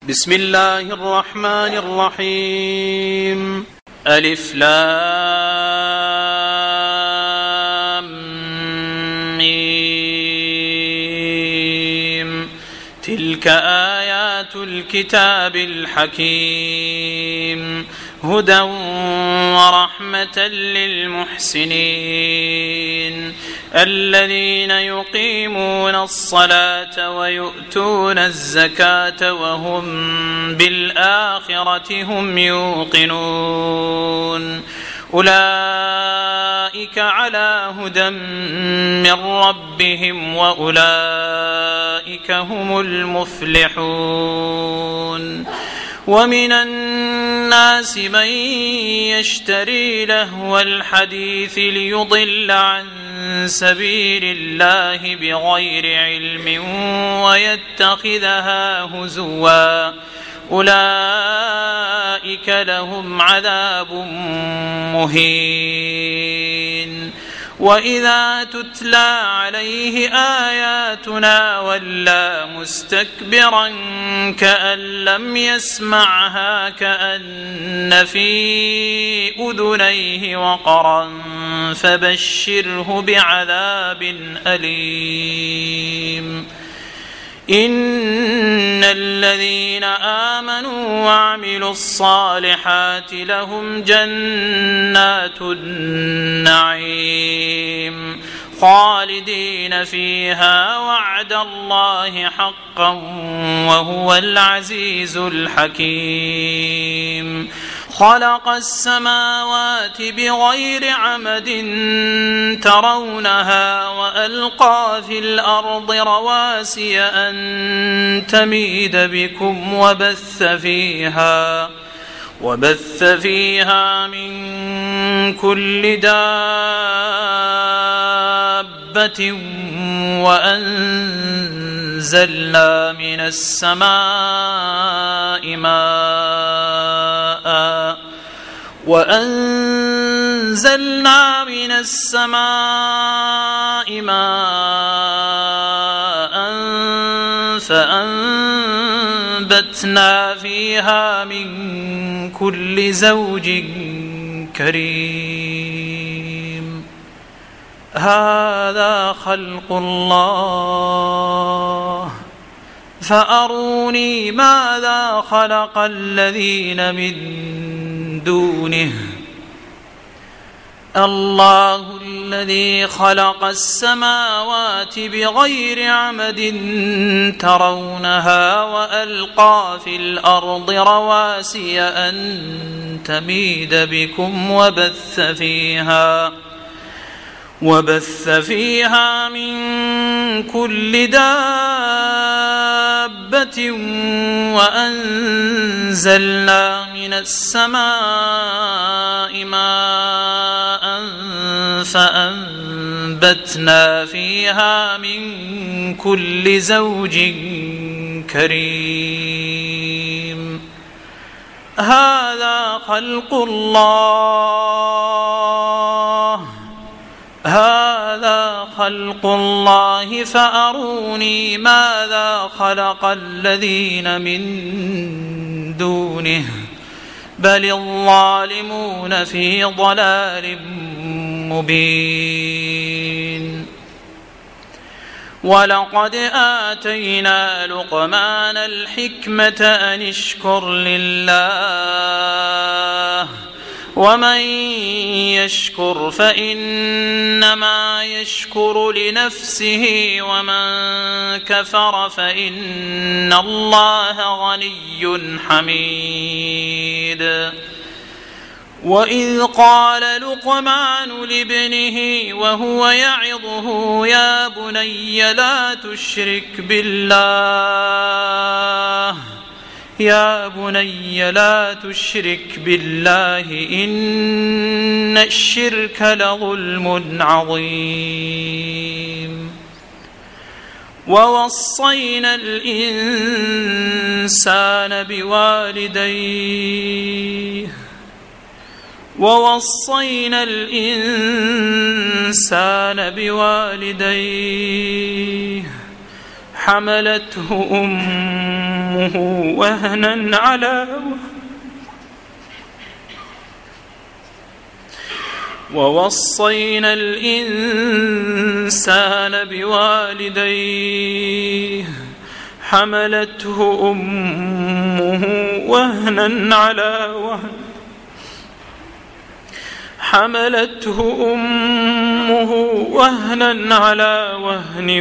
بسم الله الرحمن الرحيم. ألف لام ميم. تلك آيات الكتاب الحكيم، هدى ورحمة للمحسنين الذين يقيمون الصلاة ويؤتون الزكاة وهم بالآخرة هم يوقنون. أولئك على هدى من ربهم وأولئك هم المفلحون. ومن الناس من يشتري لهو الحديث ليضل عن سبيل الله بغير علم ويتخذها هزوا، أولئك لهم عذاب مهين. وإذا تتلى عليه آياتنا ولى مستكبرا كأن لم يسمعها كأن في أذنيه وقرا فبشره بعذاب أليم. إن الذين آمنوا وعملوا الصالحات لهم جنات النعيم خالدين فيها وعد الله حقا وهو العزيز الحكيم. خلق السماوات بغير عمد ترونها وألقى في الأرض رواسي أن تميد بكم وبث فيها من كل دابة وأنزلنا من السماء ماء فأنبتنا فيها من كل زوج كريم. هذا خلق الله فأروني ماذا خلق الذين من دونه. الله الذي خلق السماوات بغير عمد ترونها وألقى في الأرض رواسي أن تميد بكم وبث فيها من كل دابة وأنزلنا من السماء ماء فأنبتنا فيها من كل زوج كريم. هذا خلق الله فأروني ماذا خلق الذين من دونه بل الظالمون في ضلال مبين. ولقد آتينا لقمان الحكمة أن اشكر لله ومن يشكر فإنما يشكر لنفسه ومن كفر فإن الله غني حميد. وإذ قال لقمان لابنه وهو يعظه يا بني لا تشرك بالله إن الشرك لظلم عظيم. ووصينا الإنسان بوالديه حملته أمه أمه وهنا على وهن ووصينا الإنسان بوالديه حملته أمه وهنا على وهن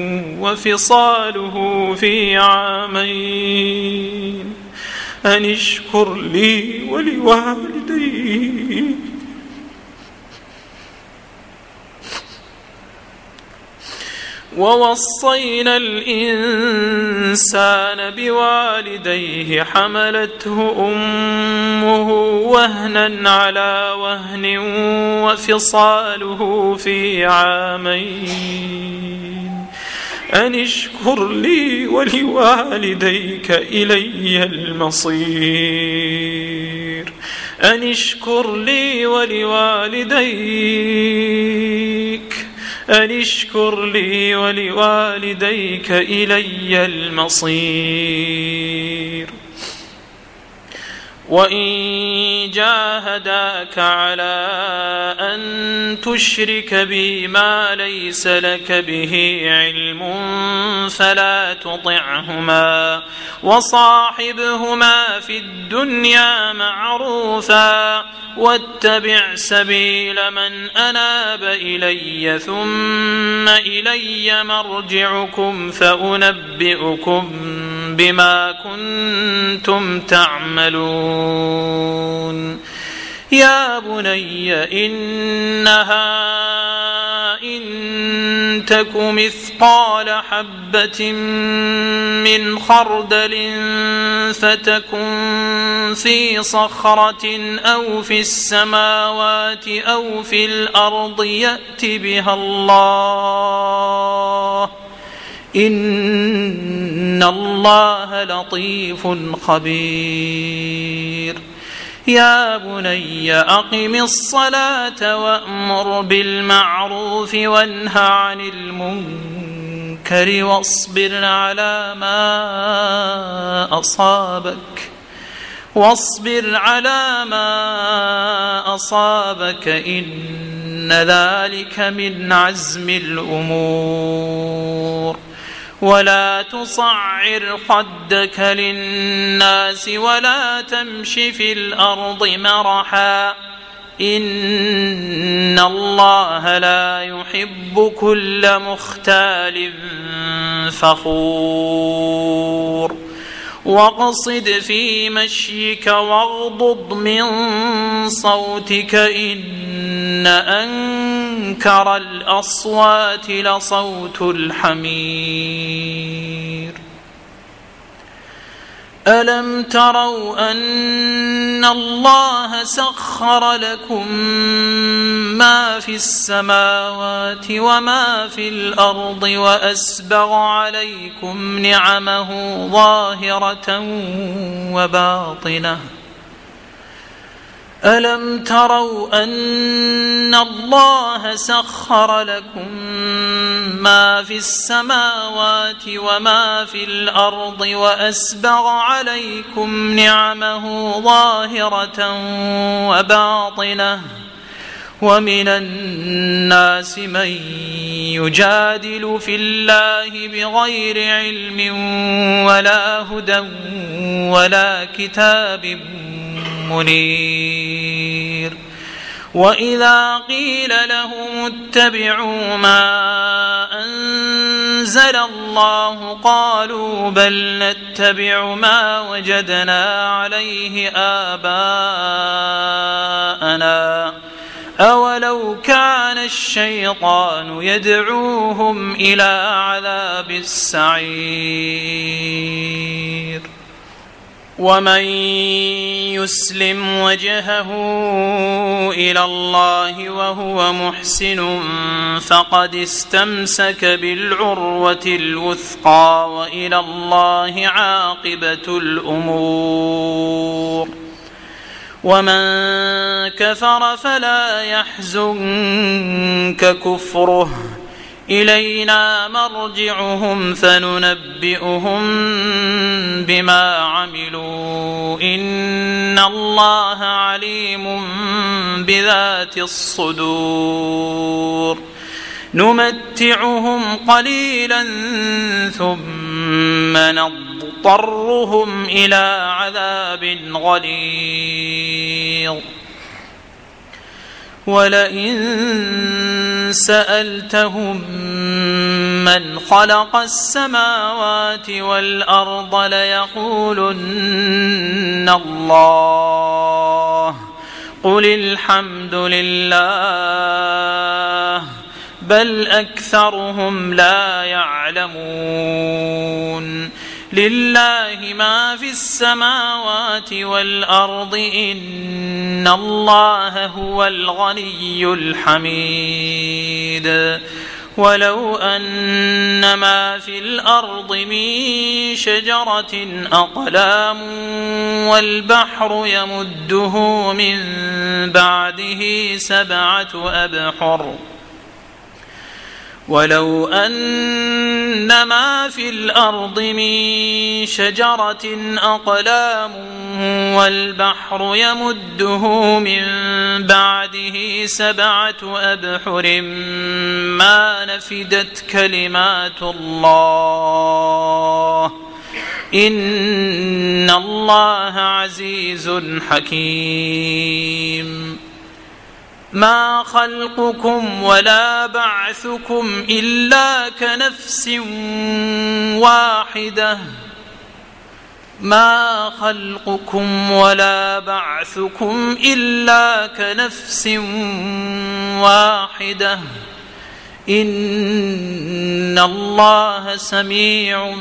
وفصاله في عامين أن اشكر لي ولوالديك ووصينا الإنسان بوالديه حملته أمه وهنا على وهن وفصاله في عامين أن اشكر لي ولوالديك إلي المصير أن اشكر لي ولوالديك إلي المصير وإن جاهداك على أن تشرك بي ما ليس لك به علم فلا تطعهما وصاحبهما في الدنيا معروفا واتبع سبيل من أناب إلي ثم إلي مرجعكم فأنبئكم بما كنتم تعملون يا بني إنها إن تك مثقال حبة من خردل فتكن في صخرة أو في السماوات أو في الأرض يأت بها الله إن الله لطيف خبير يا بني أقم الصلاة وأمر بالمعروف وانه عن المنكر واصبر على ما أصابك إن ذلك من عزم الأمور ولا تصعر خدك للناس ولا تمش في الأرض مرحا إن الله لا يحب كل مختال فخور واقصد في مشيك واغضض من صوتك إن أنكر الأصوات لصوت الحمير ألم تروا أن الله سخر لكم ما في السماوات وما في الأرض وأسبغ عليكم نعمه ظاهرة وباطنة ألم تروا أن الله سخر لكم ما في السماوات وما في الأرض وأسبغ عليكم نعمه ظاهرة وباطنة ومن الناس من يجادل في الله بغير علم ولا هدى ولا كتاب منير وإذا قيل لهم اتبعوا ما أنزل الله قالوا بل نتبع ما وجدنا عليه آباءنا أولو كان الشيطان يدعوهم إلى عذاب السعير ومن يسلم وجهه إلى الله وهو محسن فقد استمسك بالعروة الوثقى وإلى الله عاقبة الأمور ومن كفر فلا يحزنك كفره إلينا مرجعهم فننبئهم بما عملوا إن الله عليم بذات الصدور نمتعهم قليلا ثم نضطرهم إلى عذاب غليظ ولئن سألتهم من خلق السماوات والأرض ليقولن الله قل الحمد لله بل أكثرهم لا يعلمون لله ما في السماوات والأرض إن الله هو الغني الحميد ولو أن ما في الأرض من شجرة أقلام والبحر يمده من بعده 7 أبحر ولو أن ما في الأرض من شجرة أقلام والبحر يمده من بعده 7 أبحر ما نفدت كلمات الله إن الله عزيز حكيم ما خلقكم ولا بعثكم إلا كنفس واحدة ما خلقكم ولا بعثكم إلا كنفس واحدة إن الله سميع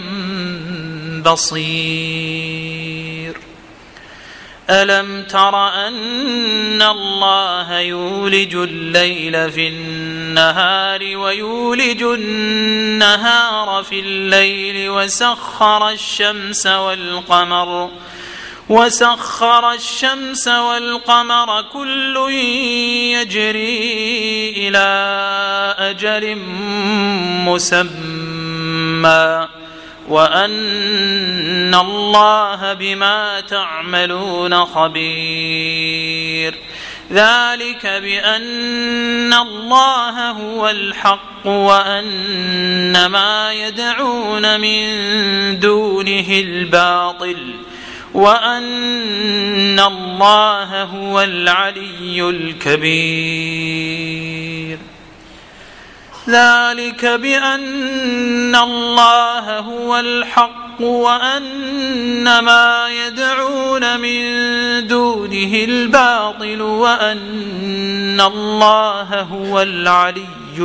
بصير ألم تر أن الله يولج الليل في النهار ويولج النهار في الليل وسخر الشمس والقمر كل يجري إلى أجل مسمى وأن الله بما تعملون خبير ذلك بأن الله هو الحق وأن ما يدعون من دونه الباطل وأن الله هو العلي الكبير ذلك بأن الله هو الحق وأن ما يدعون من دونه الباطل وأن الله هو العلي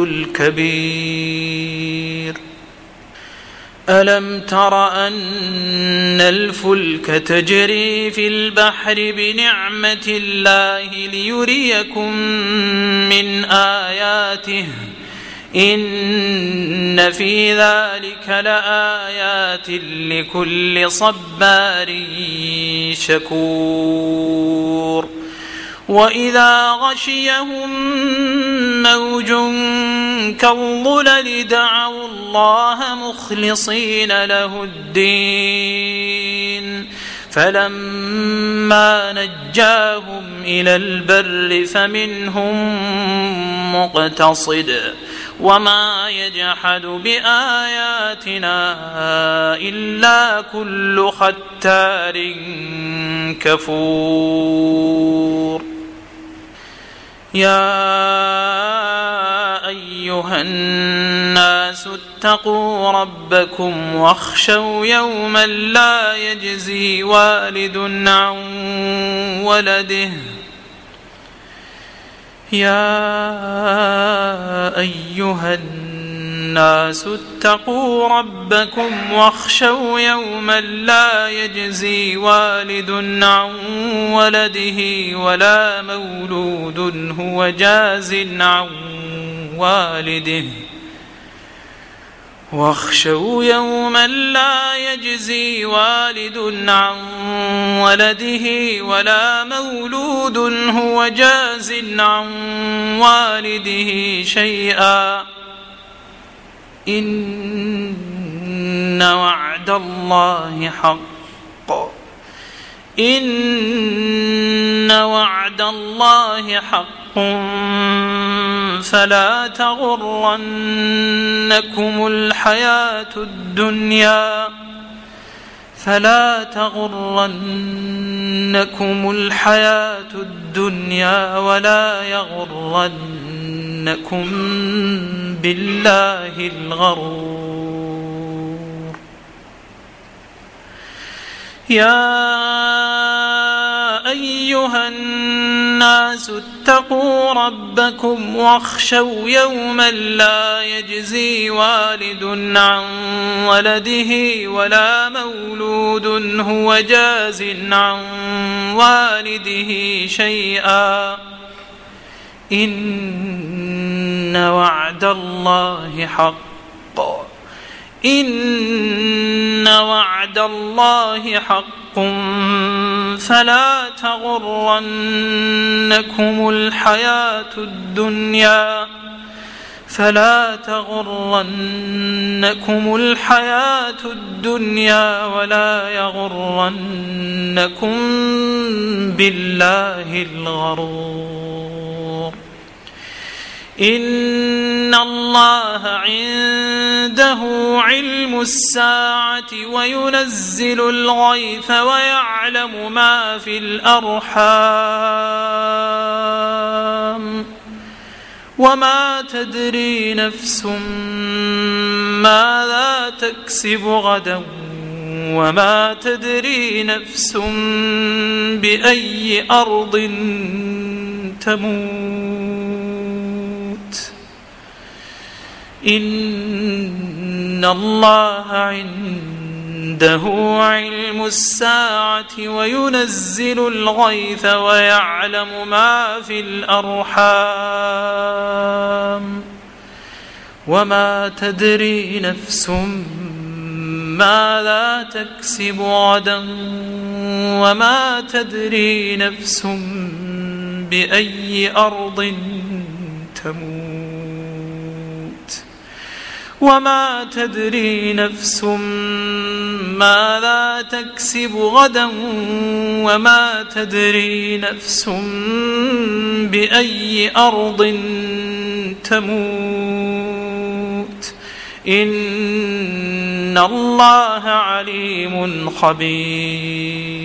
الكبير ألم تر أن الفلك تجري في البحر بنعمة الله ليريكم من آياته إن في ذلك لآيات لكل صبار شكور وإذا غشيهم موج كالظلل دعوا الله مخلصين له الدين فلما نجاهم إلى البر فمنهم مقتصد وما يجحد بآياتنا إلا كل ختار كفور يا أيها الناس اتقوا ربكم واخشوا يوما لا يجزي والد عن ولده يا أيها الناس اتقوا ربكم واخشوا يوما لا يجزي والد عن ولده ولا مولود هو جاز عن والده واخشوا يوما لا يجزي والد عن ولده ولا مولود هو جاز عن والده شيئا إن وعد الله حق إن وعد الله حق فلا تغرنكم الحياة الدنيا ولا يغرنكم بالله الغرور. يا أيها الناس اتقوا ربكم واخشوا يوما لا يجزي والد عن ولده ولا مولود هو جاز عن والده شيئا إن وعد الله حق فلا تغرنكم الحياة الدنيا ولا يغرنكم بالله الغرور. إن الله عنده علم الساعة وينزل الغيث ويعلم ما في الأرحام وما تدري نفس ماذا تكسب غدا وما تدري نفس بأي أرض تموت. إن الله عنده علم الساعة وينزل الغيث ويعلم ما في الأرحام وما تدري نفس ماذا تكسب غدا وما تدري نفس بأي أرض تموت وما تدري نفس ماذا تكسب غدا وما تدري نفس بأي أرض تموت. إن الله عليم خبير.